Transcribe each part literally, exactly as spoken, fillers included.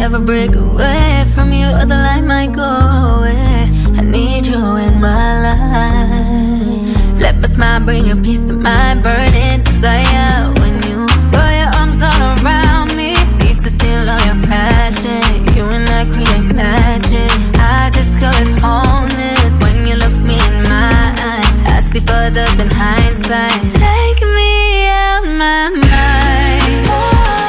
ever break away from you, or the light might go away. I need you in my life. Let my smile bring you peace of mind, burning desire. When you throw your arms all around me, need to feel all your passion. You and I create magic. I discovered wholeness when you look me in my eyes. I see further than hindsight. Take me out my mind. Oh.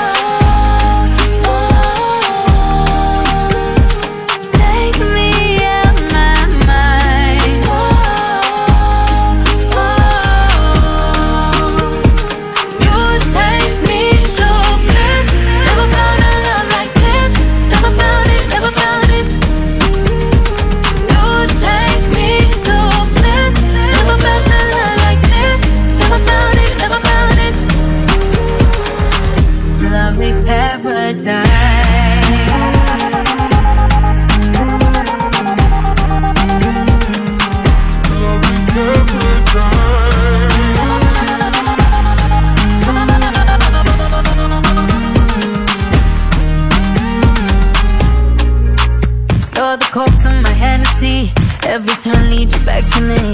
The coke to my Hennessy, every turn leads you back to me.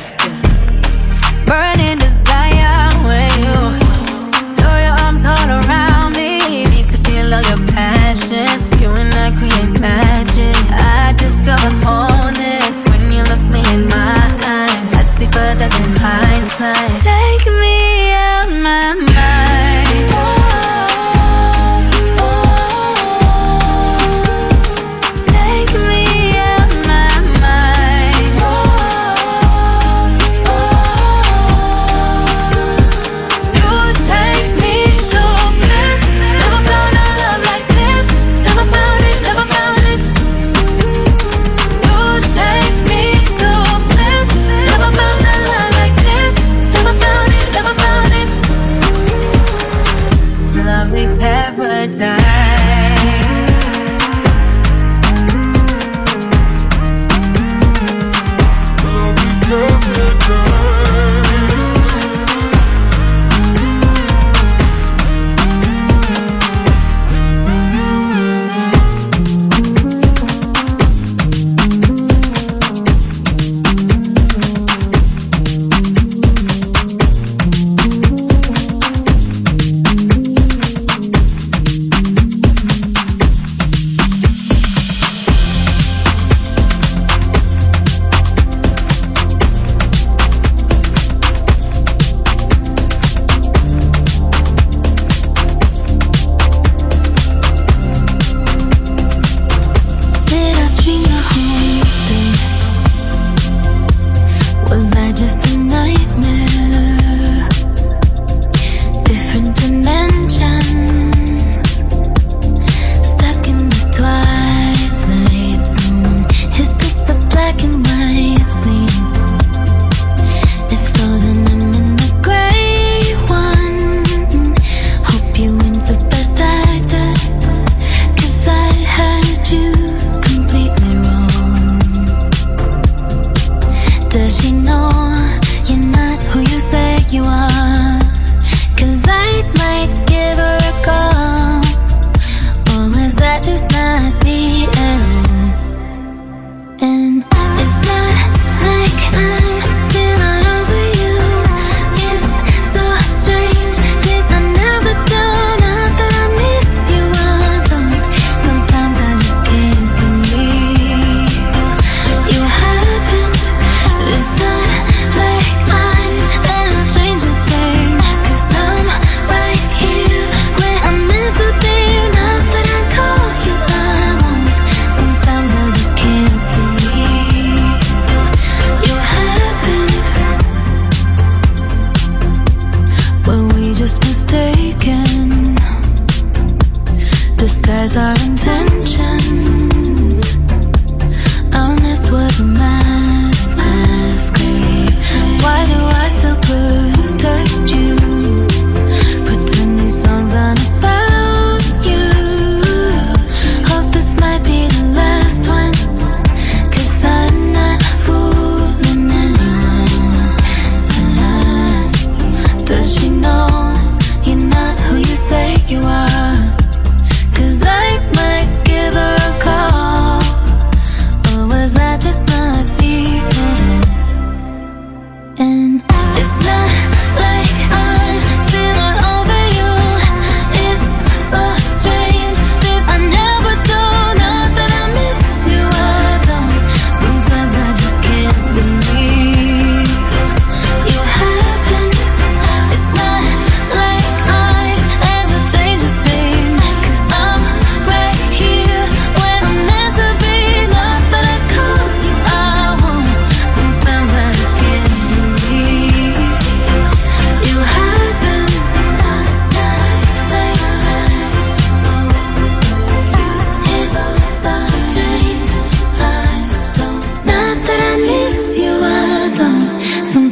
Burning desire when you throw your arms all around me. Need to feel all your passion. You and I create magic. I discover wholeness when you look me in my eyes. I see further than hindsight. Take me out my mind. Oh.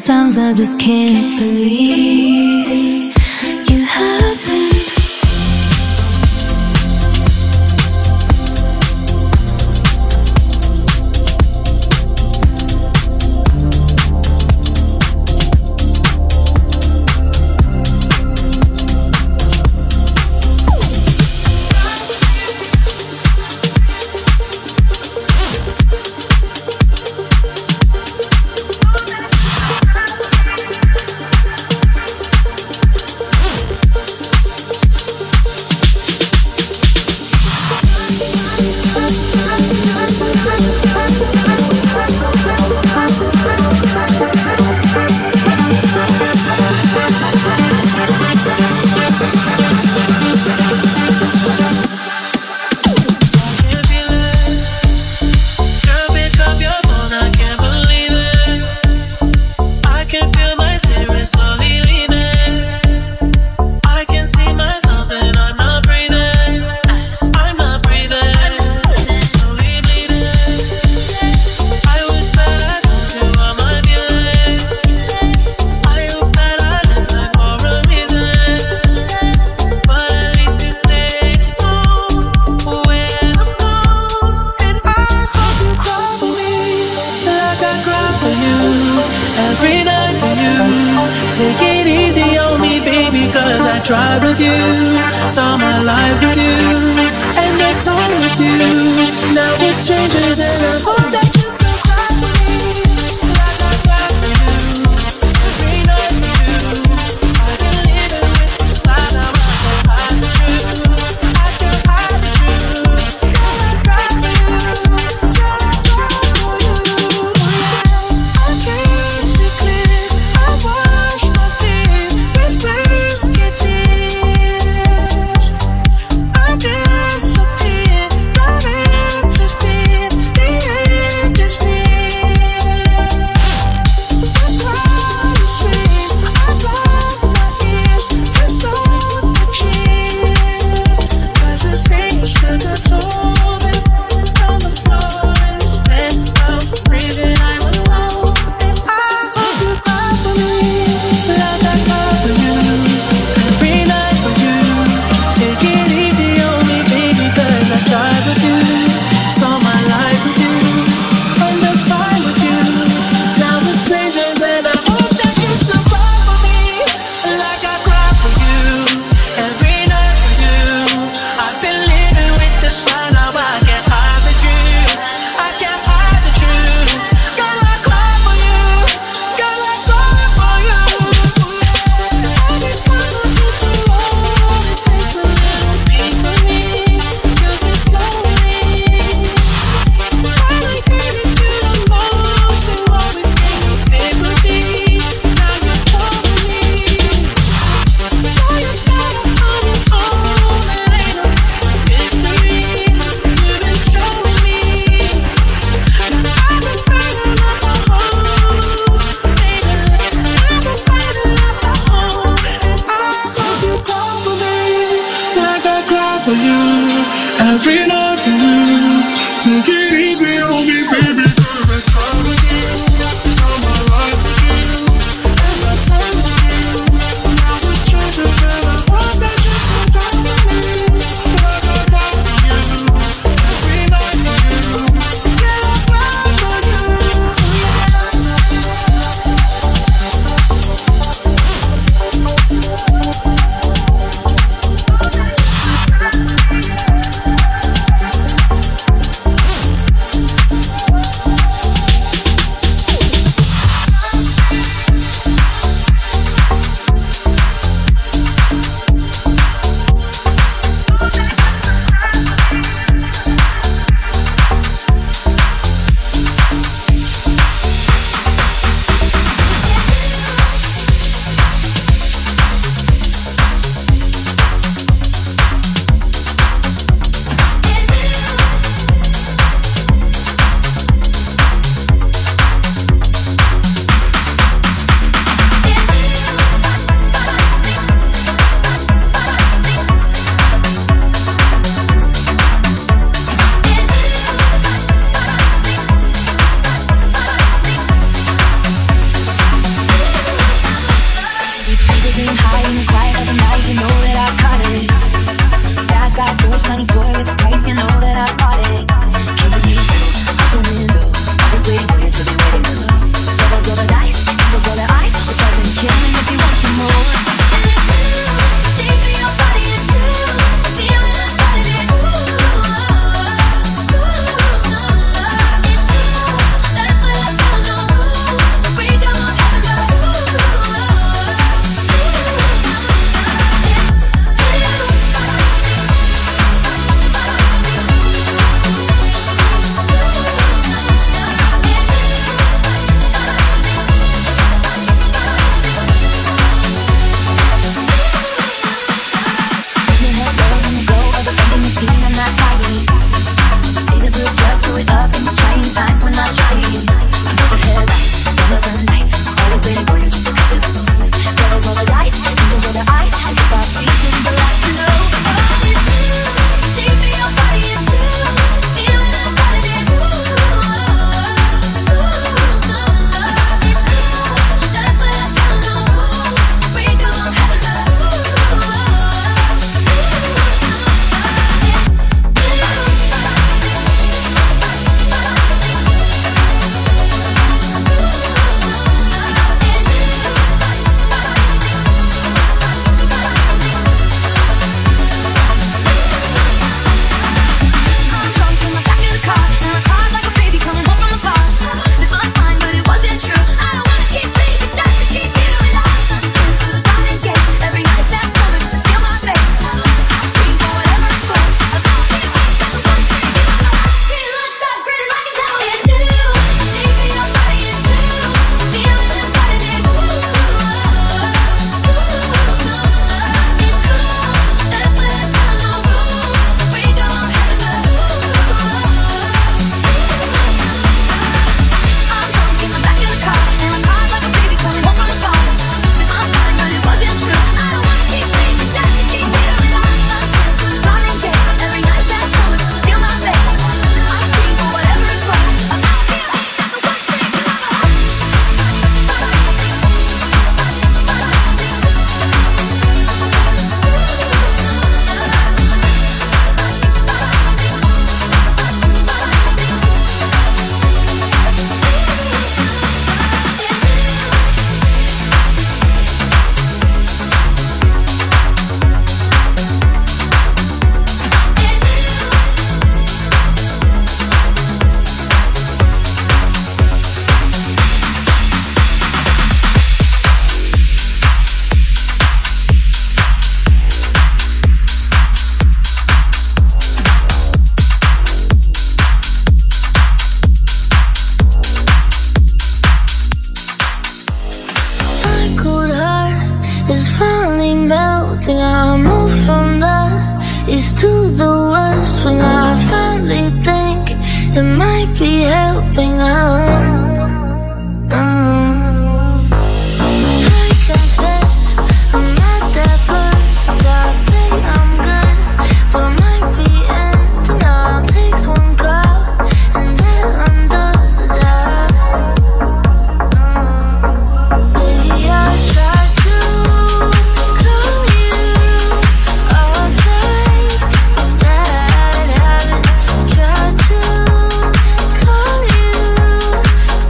Sometimes I just can't believe you happened. Tried with you, saw my life with you, end of time with you. Now we're strangers and I hope that you still cry for me, like I cry for you, every night with you. I've been living with this lie, now I can't hide the truth, I can't hide the truth. Girl, I cry for you, girl, I cry for you. I can't see clear, I wash my fear with whiskey tears. I disappear, don't interfere, the melting. I move from the east to the west. When I finally think it might be helping out. uh, Like I guess I'm not that versatile. Say I'm good, but I might be ending. All it takes one call and that undoes the job. uh, Baby, I tried to call you off night, but that I haven't. Tried to call you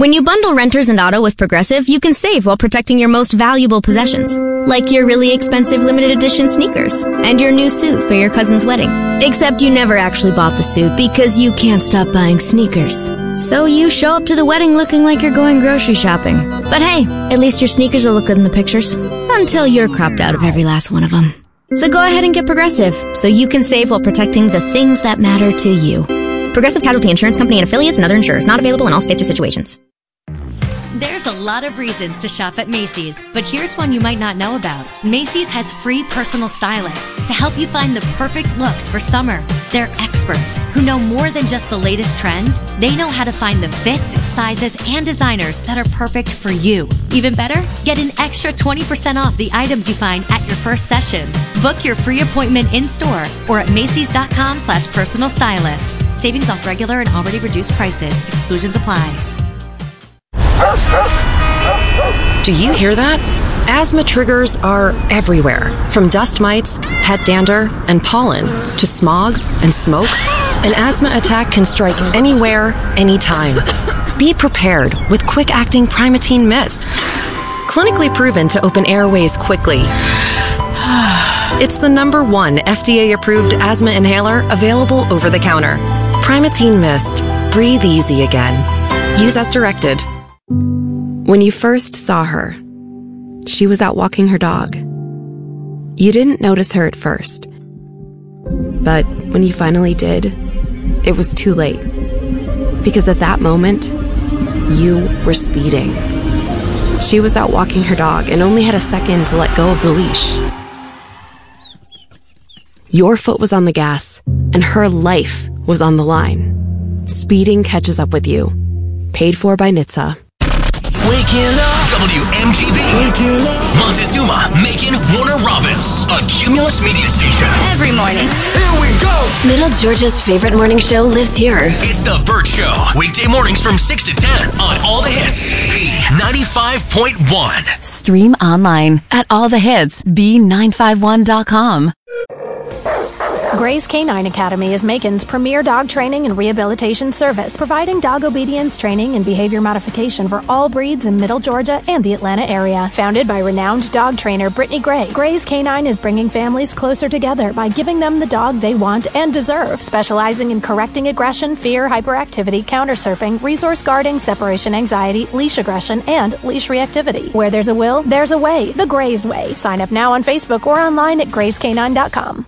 When you bundle renters and auto with Progressive, you can save while protecting your most valuable possessions, like your really expensive limited edition sneakers and your new suit for your cousin's wedding. Except you never actually bought the suit because you can't stop buying sneakers. So you show up to the wedding looking like you're going grocery shopping. But hey, at least your sneakers will look good in the pictures. Until you're cropped out of every last one of them. So go ahead and get Progressive, so you can save while protecting the things that matter to you. Progressive Casualty Insurance Company and affiliates and other insurers. Not available in all states or situations. There's a lot of reasons to shop at Macy's, but here's one you might not know about. Macy's has free personal stylists to help you find the perfect looks for summer. They're experts who know more than just the latest trends. They know how to find the fits, sizes, and designers that are perfect for you. Even better, get an extra twenty percent off the items you find at your first session. Book your free appointment in-store or at Macys.com slash personal stylist. Savings off regular and already reduced prices. Exclusions apply. Do you hear that? Asthma triggers are everywhere, from dust mites, pet dander, and pollen, to smog and smoke. An asthma attack can strike anywhere, anytime. Be prepared with quick-acting Primatene Mist. Clinically proven to open airways quickly. It's the number one F D A-approved asthma inhaler available over the counter. Primatene Mist. Breathe easy again. Use as directed. When you first saw her, she was out walking her dog. You didn't notice her at first. But when you finally did, it was too late. Because at that moment, you were speeding. She was out walking her dog and only had a second to let go of the leash. Your foot was on the gas, and her life was on the line. Speeding catches up with you. Paid for by N H T S A. Waking up. W M G B. Waking up. Montezuma, Macon, Warner Robins. A Cumulus media station. Every morning. Here we go. Middle Georgia's favorite morning show lives here. It's The Burt Show. Weekday mornings from six to ten on All the Hits. B ninety-five point one. Stream online at all the hits b nine five one dot com. Gray's Canine Academy is Macon's premier dog training and rehabilitation service, providing dog obedience training and behavior modification for all breeds in Middle Georgia and the Atlanta area. Founded by renowned dog trainer Brittany Gray, Gray's Canine is bringing families closer together by giving them the dog they want and deserve, specializing in correcting aggression, fear, hyperactivity, countersurfing, resource guarding, separation anxiety, leash aggression, and leash reactivity. Where there's a will, there's a way. The Gray's Way. Sign up now on Facebook or online at grays canine dot com.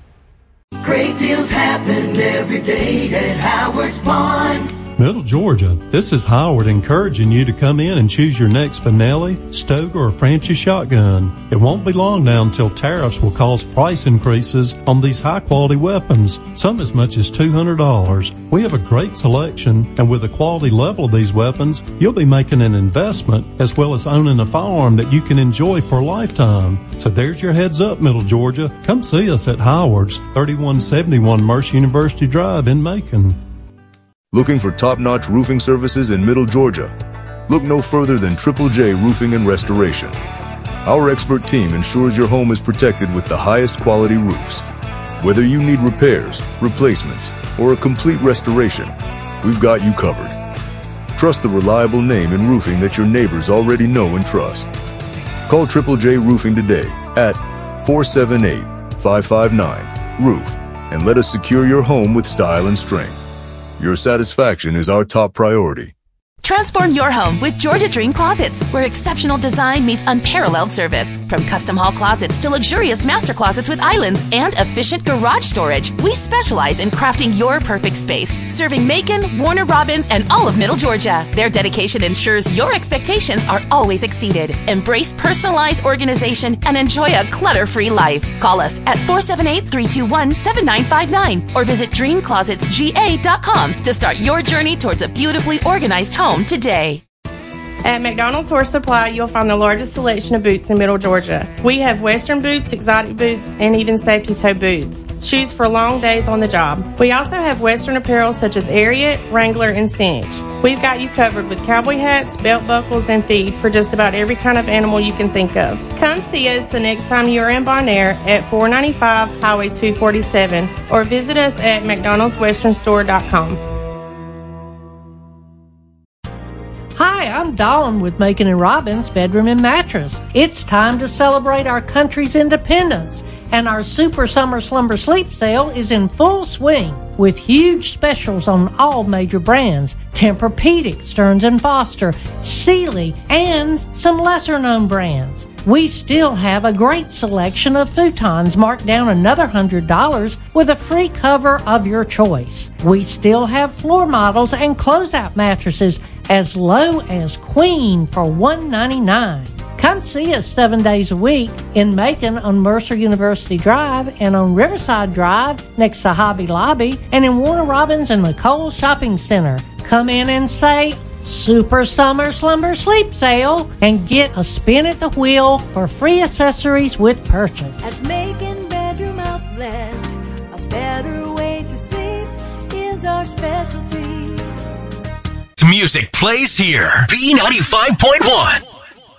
Great deals happen every day at Howard's Pond. Middle Georgia, this is Howard encouraging you to come in and choose your next Benelli, Stoker, or Franchi shotgun. It won't be long now until tariffs will cause price increases on these high-quality weapons, some as much as two hundred dollars. We have a great selection, and with the quality level of these weapons, you'll be making an investment as well as owning a firearm that you can enjoy for a lifetime. So there's your heads up, Middle Georgia. Come see us at Howard's, thirty-one seventy-one Mercer University Drive in Macon. Looking for top-notch roofing services in Middle Georgia? Look no further than Triple J Roofing and Restoration. Our expert team ensures your home is protected with the highest quality roofs. Whether you need repairs, replacements, or a complete restoration, we've got you covered. Trust the reliable name in roofing that your neighbors already know and trust. Call Triple J Roofing today at four seven eight, five five nine, roof and let us secure your home with style and strength. Your satisfaction is our top priority. Transform your home with Georgia Dream Closets, where exceptional design meets unparalleled service. From custom hall closets to luxurious master closets with islands and efficient garage storage, we specialize in crafting your perfect space, serving Macon, Warner Robins, and all of Middle Georgia. Their dedication ensures your expectations are always exceeded. Embrace personalized organization and enjoy a clutter-free life. Call us at four seven eight, three two one, seven nine five nine or visit dream closets g a dot com to start your journey towards a beautifully organized home today. At McDonald's Horse Supply, you'll find the largest selection of boots in Middle Georgia. We have Western boots, exotic boots, and even safety toe boots. Shoes for long days on the job. We also have Western apparel such as Ariat, Wrangler, and Cinch. We've got you covered with cowboy hats, belt buckles, and feed for just about every kind of animal you can think of. Come see us the next time you're in Bonaire at four ninety-five Highway two forty-seven or visit us at mcdonalds western store dot com. Hi, I'm I'm Dawn with Macon and Robbins Bedroom and Mattress. It's time to celebrate our country's independence, and our Super Summer Slumber Sleep sale is in full swing with huge specials on all major brands: Tempur-Pedic, Stearns and Foster, Sealy, and some lesser-known brands. We still have a great selection of futons marked down another one hundred dollars with a free cover of your choice. We still have floor models and closeout mattresses as low as queen for one hundred ninety-nine dollars. Come see us seven days a week in Macon on Mercer University Drive and on Riverside Drive next to Hobby Lobby, and in Warner Robins and the Kohl's Shopping Center. Come in and say Super Summer Slumber Sleep Sale and get a spin at the wheel for free accessories with purchase. At Macon Bedroom Outlet, a better way to sleep is our specialty. Music plays here. B ninety-five point one.